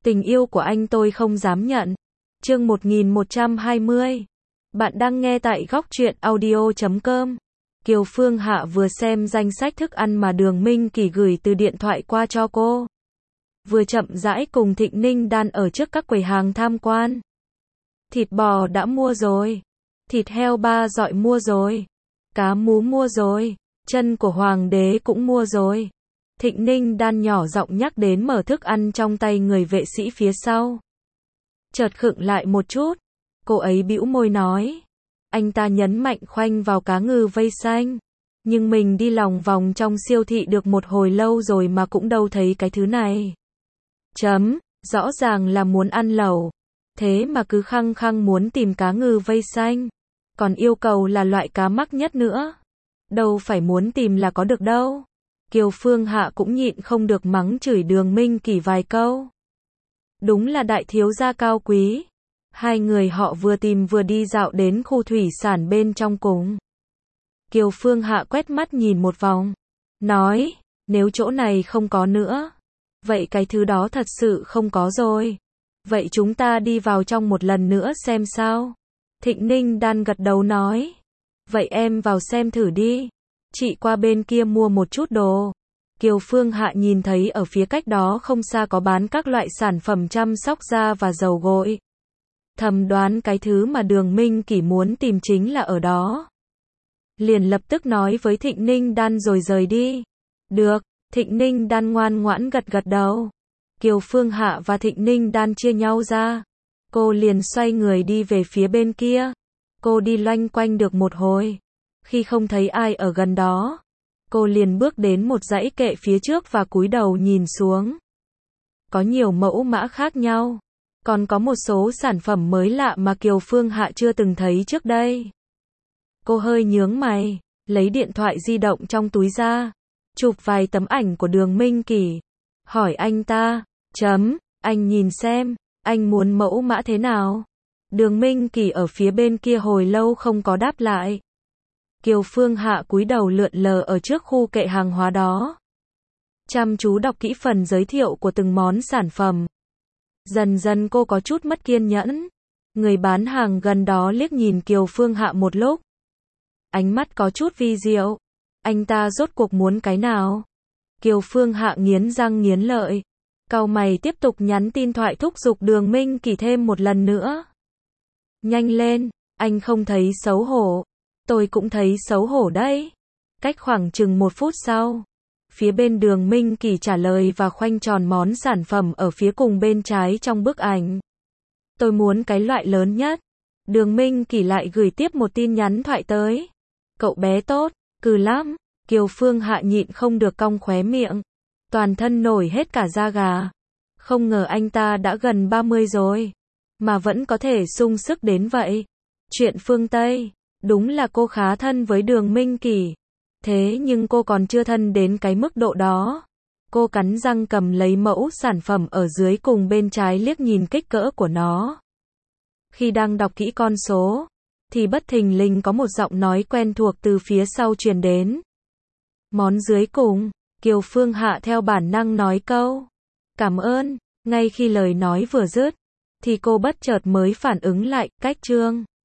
Tình yêu của anh tôi không dám nhận. Chương 1120. Bạn đang nghe tại góc truyện audio.com. Kiều Phương Hạ vừa xem danh sách thức ăn mà Đường Minh Kỳ gửi từ điện thoại qua cho cô. Vừa chậm rãi cùng Thịnh Ninh Đan ở trước các quầy hàng tham quan. Thịt bò đã mua rồi. Thịt heo ba dọi mua rồi. Cá mú mua rồi. Chân của hoàng đế cũng mua rồi. Thịnh Ninh Đan nhỏ giọng nhắc đến mở thức ăn trong tay người vệ sĩ phía sau. Chợt khựng lại một chút. Cô ấy bĩu môi nói. Anh ta nhấn mạnh khoanh vào cá ngừ vây xanh. Nhưng mình đi lòng vòng trong siêu thị được một hồi lâu rồi mà cũng đâu thấy cái thứ này. Rõ ràng là muốn ăn lẩu. Thế mà cứ khăng khăng muốn tìm cá ngừ vây xanh. Còn yêu cầu là loại cá mắc nhất nữa. Đâu phải muốn tìm là có được đâu. Kiều Phương Hạ cũng nhịn không được mắng chửi Đường Minh Kỳ vài câu. Đúng là đại thiếu gia cao quý. Hai người họ vừa tìm vừa đi dạo đến khu thủy sản bên trong cùng. Kiều Phương Hạ quét mắt nhìn một vòng. Nói, nếu chỗ này không có nữa. Vậy cái thứ đó thật sự không có rồi. Vậy chúng ta đi vào trong một lần nữa xem sao. Thịnh Ninh Đan gật đầu nói. Vậy em vào xem thử đi. Chị qua bên kia mua một chút đồ. Kiều Phương Hạ nhìn thấy ở phía cách đó không xa có bán các loại sản phẩm chăm sóc da và dầu gội. Thầm đoán cái thứ mà Đường Minh Kỳ muốn tìm chính là ở đó. Liền lập tức nói với Thịnh Ninh Đan rồi rời đi. Được, Thịnh Ninh Đan ngoan ngoãn gật gật đầu. Kiều Phương Hạ và Thịnh Ninh Đan chia nhau ra. Cô liền xoay người đi về phía bên kia. Cô đi loanh quanh được một hồi. Khi không thấy ai ở gần đó, cô liền bước đến một dãy kệ phía trước và cúi đầu nhìn xuống. Có nhiều mẫu mã khác nhau. Còn có một số sản phẩm mới lạ mà Kiều Phương Hạ chưa từng thấy trước đây. Cô hơi nhướng mày, lấy điện thoại di động trong túi ra, chụp vài tấm ảnh của Đường Minh Kỳ. Hỏi anh ta, anh nhìn xem, anh muốn mẫu mã thế nào? Đường Minh Kỳ ở phía bên kia hồi lâu không có đáp lại. Kiều Phương Hạ cúi đầu lượn lờ ở trước khu kệ hàng hóa đó. Chăm chú đọc kỹ phần giới thiệu của từng món sản phẩm. Dần dần cô có chút mất kiên nhẫn. Người bán hàng gần đó liếc nhìn Kiều Phương Hạ một lúc. Ánh mắt có chút vi diệu. Anh ta rốt cuộc muốn cái nào? Kiều Phương Hạ nghiến răng nghiến lợi. Cau mày tiếp tục nhắn tin thoại thúc giục Đường Minh Kỳ thêm một lần nữa. Nhanh lên, anh không thấy xấu hổ. Tôi cũng thấy xấu hổ đấy. Cách khoảng chừng 1 phút sau. Phía bên Đường Minh Kỳ trả lời và khoanh tròn món sản phẩm ở phía cùng bên trái trong bức ảnh. Tôi muốn cái loại lớn nhất. Đường Minh Kỳ lại gửi tiếp một tin nhắn thoại tới. Cậu bé tốt, cừ lắm. Kiều Phương Hạ nhịn không được cong khóe miệng. Toàn thân nổi hết cả da gà. Không ngờ anh ta đã gần 30 rồi. Mà vẫn có thể sung sức đến vậy. Chuyện phương Tây. Đúng là cô khá thân với Đường Minh Kỳ. Thế nhưng cô còn chưa thân đến cái mức độ đó. Cô cắn răng cầm lấy mẫu sản phẩm ở dưới cùng bên trái liếc nhìn kích cỡ của nó. Khi đang đọc kỹ con số, thì bất thình lình có một giọng nói quen thuộc từ phía sau truyền đến. Món dưới cùng, Kiều Phương Hạ theo bản năng nói câu. Cảm ơn, ngay khi lời nói vừa dứt, thì cô bất chợt mới phản ứng lại, cách chương.